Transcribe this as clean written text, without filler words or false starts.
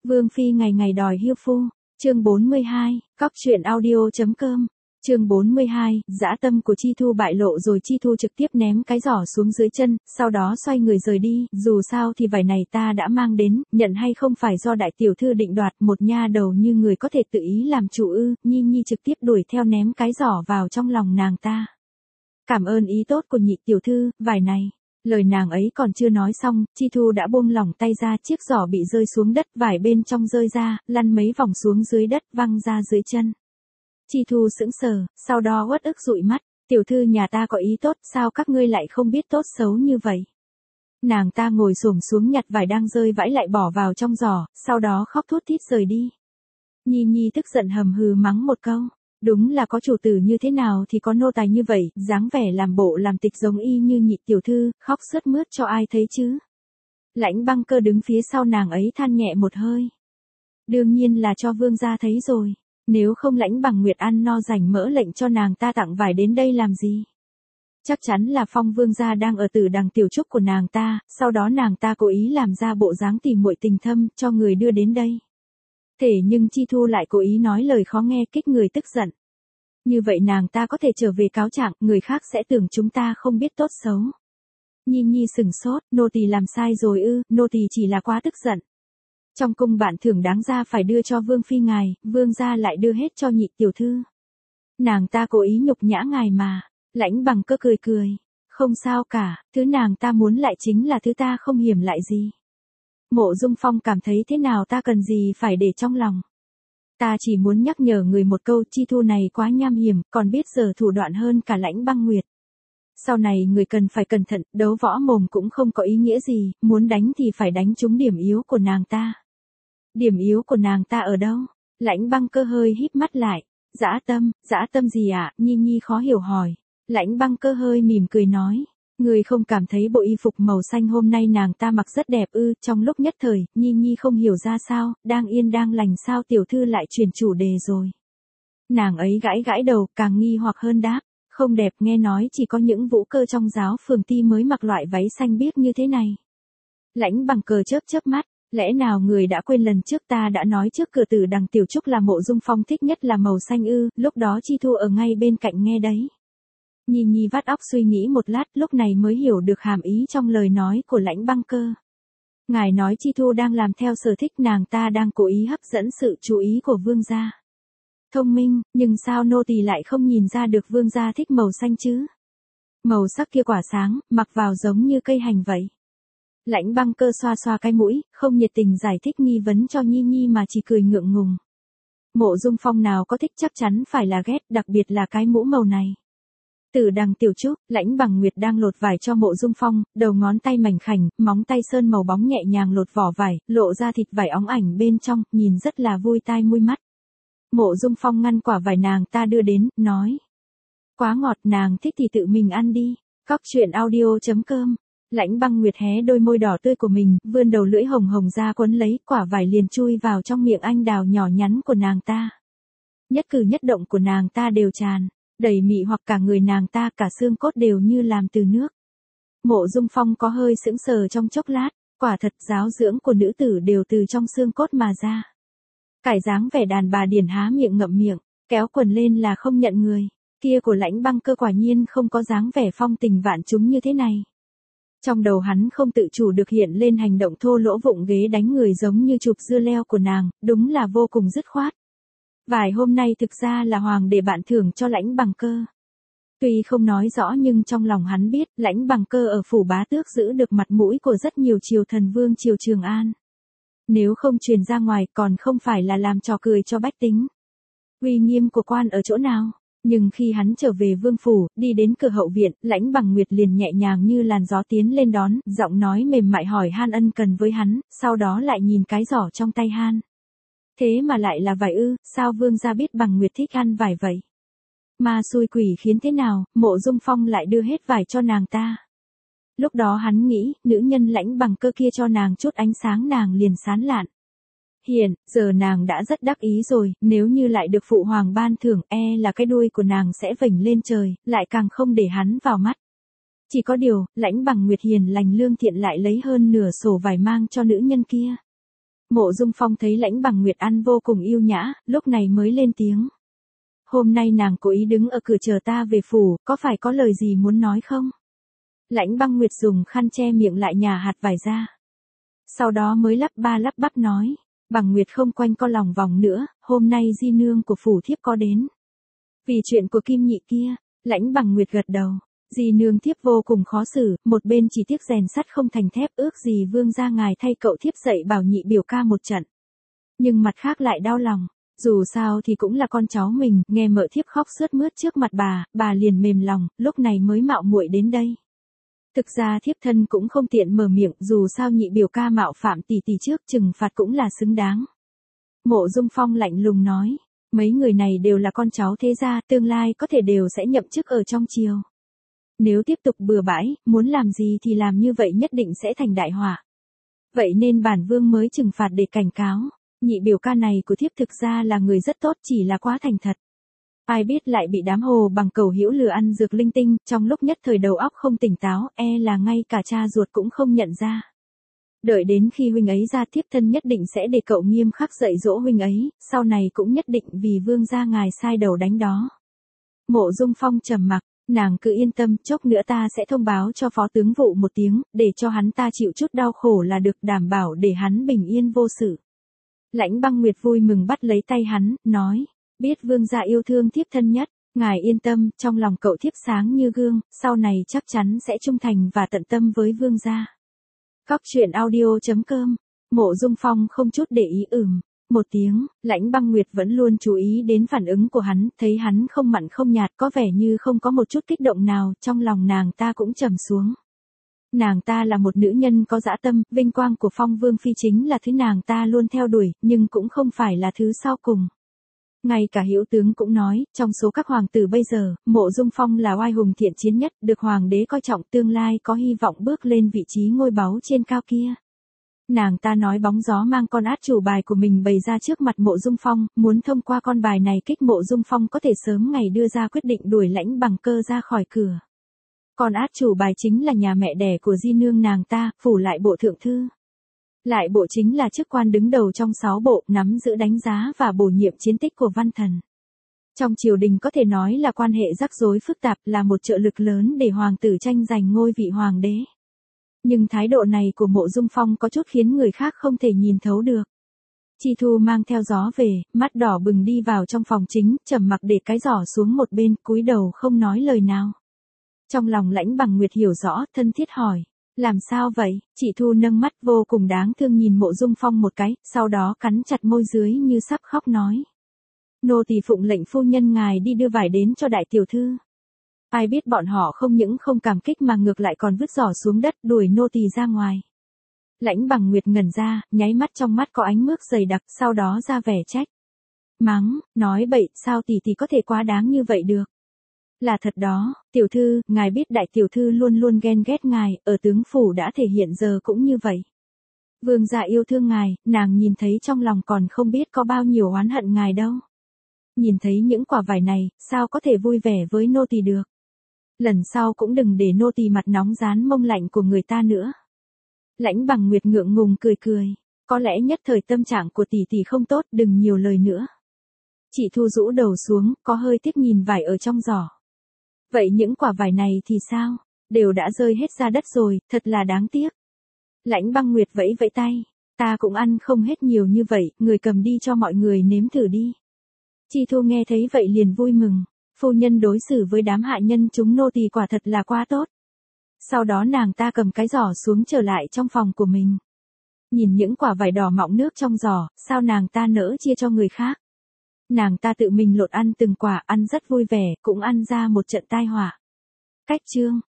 Vương phi ngày ngày đòi hiêu phu. Chương 42, Cóc truyện audio.com. Chương 42, dã tâm của Chi Thu bại lộ rồi. Chi Thu trực tiếp ném cái giỏ xuống dưới chân, sau đó xoay người rời đi, dù sao thì vải này ta đã mang đến, nhận hay không phải do đại tiểu thư định đoạt, một nha đầu như người có thể tự ý làm chủ ư? Nhi Nhi trực tiếp đuổi theo ném cái giỏ vào trong lòng nàng ta. Cảm ơn ý tốt của nhị tiểu thư, vải này. Lời nàng ấy còn chưa nói xong, Chi Thu đã buông lỏng tay ra, chiếc giỏ bị rơi xuống đất, vải bên trong rơi ra, lăn mấy vòng xuống dưới đất, văng ra dưới chân. Chi Thu sững sờ, sau đó uất ức dụi mắt, tiểu thư nhà ta có ý tốt, sao các ngươi lại không biết tốt xấu như vậy? Nàng ta ngồi xổm xuống nhặt vải đang rơi vãi lại bỏ vào trong giỏ, sau đó khóc thút thít rời đi. Nhi Nhi tức giận hầm hừ mắng một câu. Đúng là có chủ tử như thế nào thì có nô tài như vậy, dáng vẻ làm bộ làm tịch giống y như nhị tiểu thư, khóc sướt mướt cho ai thấy chứ. Lãnh Băng Cơ đứng phía sau nàng ấy than nhẹ một hơi. Đương nhiên là cho vương gia thấy rồi, nếu không Lãnh Bằng Nguyệt ăn no rảnh mỡ lệnh cho nàng ta tặng vải đến đây làm gì. Chắc chắn là Phong vương gia đang ở Tử Đằng tiểu trúc của nàng ta, sau đó nàng ta cố ý làm ra bộ dáng tìm muội tình thâm, cho người đưa đến đây. Thế nhưng Chi Thu lại cố ý nói lời khó nghe kích người tức giận. Như vậy nàng ta có thể trở về cáo trạng, người khác sẽ tưởng chúng ta không biết tốt xấu. Nhi Nhi sừng sốt, nô tỳ làm sai rồi ư? Nô tỳ chỉ là quá tức giận. Trong cung bạn thưởng đáng ra phải đưa cho vương phi ngài, vương gia lại đưa hết cho nhị tiểu thư. Nàng ta cố ý nhục nhã ngài mà. Lãnh Bằng Cơ cười cười. Không sao cả, thứ nàng ta muốn lại chính là thứ ta không hiểm lại gì. Mộ Dung Phong cảm thấy thế nào ta cần gì phải để trong lòng. Ta chỉ muốn nhắc nhở người một câu, Chi Thu này quá nham hiểm, còn biết giờ thủ đoạn hơn cả Lãnh Băng Nguyệt. Sau này người cần phải cẩn thận, đấu võ mồm cũng không có ý nghĩa gì, muốn đánh thì phải đánh trúng điểm yếu của nàng ta. Điểm yếu của nàng ta ở đâu? Lãnh Băng Cơ hơi híp mắt lại. Dã tâm gì ạ? Nhi Nhi khó hiểu hỏi. Lãnh Băng Cơ hơi mỉm cười nói. Người không cảm thấy bộ y phục màu xanh hôm nay nàng ta mặc rất đẹp ư? Trong lúc nhất thời, Nhi Nhi không hiểu ra sao, đang yên đang lành sao tiểu thư lại chuyển chủ đề rồi. Nàng ấy gãi gãi đầu, càng nghi hoặc hơn đáp. Không đẹp, nghe nói chỉ có những vũ cơ trong giáo phường ti mới mặc loại váy xanh biếc như thế này. Lãnh Bằng Cơ chớp chớp mắt. Lẽ nào người đã quên lần trước ta đã nói trước cửa Tử Đằng tiểu trúc là Mộ Dung Phong thích nhất là màu xanh ư? Lúc đó Chi Thu ở ngay bên cạnh nghe đấy. Nhi Nhi vắt óc suy nghĩ một lát, lúc này mới hiểu được hàm ý trong lời nói của Lãnh Băng Cơ. Ngài nói Chi Thu đang làm theo sở thích, nàng ta đang cố ý hấp dẫn sự chú ý của vương gia. Thông minh, nhưng sao nô tỳ lại không nhìn ra được vương gia thích màu xanh chứ? Màu sắc kia quả sáng, mặc vào giống như cây hành vậy. Lãnh Băng Cơ xoa xoa cái mũi, không nhiệt tình giải thích nghi vấn cho Nhi Nhi mà chỉ cười ngượng ngùng. Mộ Dung Phong nào có thích, chắc chắn phải là ghét, đặc biệt là cái mũ màu này. Tử Đằng tiểu trúc, Lãnh Bằng Nguyệt đang lột vải cho Mộ Dung Phong, đầu ngón tay mảnh khảnh, móng tay sơn màu bóng nhẹ nhàng lột vỏ vải, lộ ra thịt vải óng ảnh bên trong, nhìn rất là vui tai mui mắt. Mộ Dung Phong ngăn quả vải nàng ta đưa đến, nói. Quá ngọt, nàng thích thì tự mình ăn đi. Cóc truyện audio.com. Lãnh Băng Nguyệt hé đôi môi đỏ tươi của mình, vươn đầu lưỡi hồng hồng ra quấn lấy, quả vải liền chui vào trong miệng anh đào nhỏ nhắn của nàng ta. Nhất cử nhất động của nàng ta đều tràn đầy mị hoặc, cả người nàng ta, cả xương cốt đều như làm từ nước. Mộ Dung Phong có hơi sững sờ trong chốc lát, quả thật giáo dưỡng của nữ tử đều từ trong xương cốt mà ra. Cải dáng vẻ đàn bà điển há miệng ngậm miệng, kéo quần lên là không nhận người, kia của Lãnh Băng Cơ quả nhiên không có dáng vẻ phong tình vạn trúng như thế này. Trong đầu hắn không tự chủ được hiện lên hành động thô lỗ vụng ghế đánh người giống như chụp dưa leo của nàng, đúng là vô cùng dứt khoát. Vài hôm nay thực ra là hoàng để bạn thưởng cho Lãnh Bằng Cơ. Tuy không nói rõ nhưng trong lòng hắn biết, Lãnh Bằng Cơ ở phủ bá tước giữ được mặt mũi của rất nhiều triều thần vương triều Trường An. Nếu không truyền ra ngoài còn không phải là làm trò cười cho bách tính. Uy nghiêm của quan ở chỗ nào? Nhưng khi hắn trở về vương phủ, đi đến cửa hậu viện, Lãnh Bằng Nguyệt liền nhẹ nhàng như làn gió tiến lên đón, giọng nói mềm mại hỏi han ân cần với hắn, sau đó lại nhìn cái giỏ trong tay han. Thế mà lại là vải ư? Sao vương gia biết Bằng Nguyệt thích ăn vải vậy? Ma xui quỷ khiến thế nào, Mộ Dung Phong lại đưa hết vải cho nàng ta. Lúc đó hắn nghĩ, nữ nhân Lãnh Bằng Cơ kia cho nàng chút ánh sáng nàng liền sán lạn. Hiện, giờ nàng đã rất đắc ý rồi, nếu như lại được phụ hoàng ban thưởng, là cái đuôi của nàng sẽ vểnh lên trời, lại càng không để hắn vào mắt. Chỉ có điều, Lãnh Bằng Nguyệt hiền lành lương thiện lại lấy hơn nửa sổ vải mang cho nữ nhân kia. Mộ Dung Phong thấy Lãnh Bằng Nguyệt ăn vô cùng yêu nhã, lúc này mới lên tiếng. Hôm nay nàng cố ý đứng ở cửa chờ ta về phủ, có phải có lời gì muốn nói không? Lãnh Băng Nguyệt dùng khăn che miệng lại nhả hạt vải ra. Sau đó mới lắp ba lắp bắp nói, Bằng Nguyệt không quanh co lòng vòng nữa, hôm nay di nương của phủ thiếp có đến. Vì chuyện của Kim Nhị kia, Lãnh Bằng Nguyệt gật đầu. Di nương thiếp vô cùng khó xử, một bên chỉ tiếc rèn sắt không thành thép, ước gì vương gia ngài thay cậu thiếp dạy bảo nhị biểu ca một trận. Nhưng mặt khác lại đau lòng, dù sao thì cũng là con cháu mình, nghe mợ thiếp khóc sướt mướt trước mặt bà liền mềm lòng, lúc này mới mạo muội đến đây. Thực ra thiếp thân cũng không tiện mở miệng, dù sao nhị biểu ca mạo phạm tỷ tỷ trước, trừng phạt cũng là xứng đáng. Mộ Dung Phong lạnh lùng nói, mấy người này đều là con cháu thế gia, tương lai có thể đều sẽ nhậm chức ở trong triều. Nếu tiếp tục bừa bãi, muốn làm gì thì làm như vậy nhất định sẽ thành đại họa. Vậy nên bản vương mới trừng phạt để cảnh cáo, nhị biểu ca này của thiếp thực ra là người rất tốt, chỉ là quá thành thật. Ai biết lại bị đám hồ bằng cầu hữu lừa ăn dược linh tinh, trong lúc nhất thời đầu óc không tỉnh táo, là ngay cả cha ruột cũng không nhận ra. Đợi đến khi huynh ấy ra, thiếp thân nhất định sẽ để cậu nghiêm khắc dạy dỗ huynh ấy, sau này cũng nhất định vì vương gia ngài sai đầu đánh đó. Mộ Dung Phong trầm mặc, nàng cứ yên tâm, chốc nữa ta sẽ thông báo cho phó tướng vụ một tiếng, để cho hắn ta chịu chút đau khổ là được, đảm bảo để hắn bình yên vô sự. Lãnh Băng Nguyệt vui mừng bắt lấy tay hắn, nói, biết vương gia yêu thương thiếp thân nhất, ngài yên tâm, trong lòng cậu thiếp sáng như gương, sau này chắc chắn sẽ trung thành và tận tâm với vương gia. Cóc truyện audio.com. Mộ Dung Phong không chút để ý một tiếng, Lãnh Băng Nguyệt vẫn luôn chú ý đến phản ứng của hắn, thấy hắn không mặn không nhạt, có vẻ như không có một chút kích động nào, trong lòng nàng ta cũng trầm xuống. Nàng ta là một nữ nhân có dã tâm, vinh quang của Phong Vương Phi chính là thứ nàng ta luôn theo đuổi, nhưng cũng không phải là thứ sau cùng. Ngay cả Hữu tướng cũng nói, trong số các hoàng tử bây giờ, Mộ Dung Phong là oai hùng thiện chiến nhất, được hoàng đế coi trọng, tương lai có hy vọng bước lên vị trí ngôi báu trên cao kia. Nàng ta nói bóng gió mang con át chủ bài của mình bày ra trước mặt Mộ Dung Phong, muốn thông qua con bài này kích Mộ Dung Phong có thể sớm ngày đưa ra quyết định đuổi Lãnh Bằng Cơ ra khỏi cửa. Con át chủ bài chính là nhà mẹ đẻ của di nương nàng ta, phủ lại bộ thượng thư. Lại bộ chính là chức quan đứng đầu trong 6 bộ, nắm giữ đánh giá và bổ nhiệm chiến tích của văn thần. Trong triều đình có thể nói là quan hệ rắc rối phức tạp, là một trợ lực lớn để hoàng tử tranh giành ngôi vị hoàng đế. Nhưng thái độ này của Mộ Dung Phong có chút khiến người khác không thể nhìn thấu được. Chi Thu mang theo gió về, mắt đỏ bừng đi vào trong phòng chính, trầm mặc để cái giỏ xuống một bên, cúi đầu không nói lời nào. Trong lòng Lãnh Bằng Nguyệt hiểu rõ, thân thiết hỏi, làm sao vậy? Chị Thu nâng mắt vô cùng đáng thương nhìn Mộ Dung Phong một cái, sau đó cắn chặt môi dưới như sắp khóc nói. Nô tỳ phụng lệnh phu nhân ngài đi đưa vải đến cho đại tiểu thư. Ai biết bọn họ không những không cảm kích mà ngược lại còn vứt giỏ xuống đất đuổi nô tỳ ra ngoài. Lãnh Bằng Nguyệt ngẩn ra, nháy mắt trong mắt có ánh mướt dày đặc, sau đó ra vẻ trách. Mắng, nói bậy, sao tỷ tỷ có thể quá đáng như vậy được? Là thật đó, tiểu thư, ngài biết đại tiểu thư luôn luôn ghen ghét ngài, ở tướng phủ đã thể hiện giờ cũng như vậy. Vương gia yêu thương ngài, nàng nhìn thấy trong lòng còn không biết có bao nhiêu oán hận ngài đâu. Nhìn thấy những quả vải này, sao có thể vui vẻ với nô tỳ được? Lần sau cũng đừng để nô tỳ mặt nóng rán mông lạnh của người ta nữa. Lãnh Bằng Nguyệt ngượng ngùng cười cười, có lẽ nhất thời tâm trạng của tỷ tỷ không tốt, đừng nhiều lời nữa. Chị Thu rũ đầu xuống, có hơi tiếc nhìn vải ở trong giỏ. Vậy những quả vải này thì sao? Đều đã rơi hết ra đất rồi, thật là đáng tiếc. Lãnh Băng Nguyệt vẫy vẫy tay, ta cũng ăn không hết nhiều như vậy, người cầm đi cho mọi người nếm thử đi. Chi Thu nghe thấy vậy liền vui mừng, phu nhân đối xử với đám hạ nhân chúng nô tỳ quả thật là quá tốt. Sau đó nàng ta cầm cái giỏ xuống trở lại trong phòng của mình. Nhìn những quả vải đỏ mọng nước trong giỏ, sao nàng ta nỡ chia cho người khác. Nàng ta tự mình lột ăn từng quả, ăn rất vui vẻ, cũng ăn ra một trận tai họa. Cách chương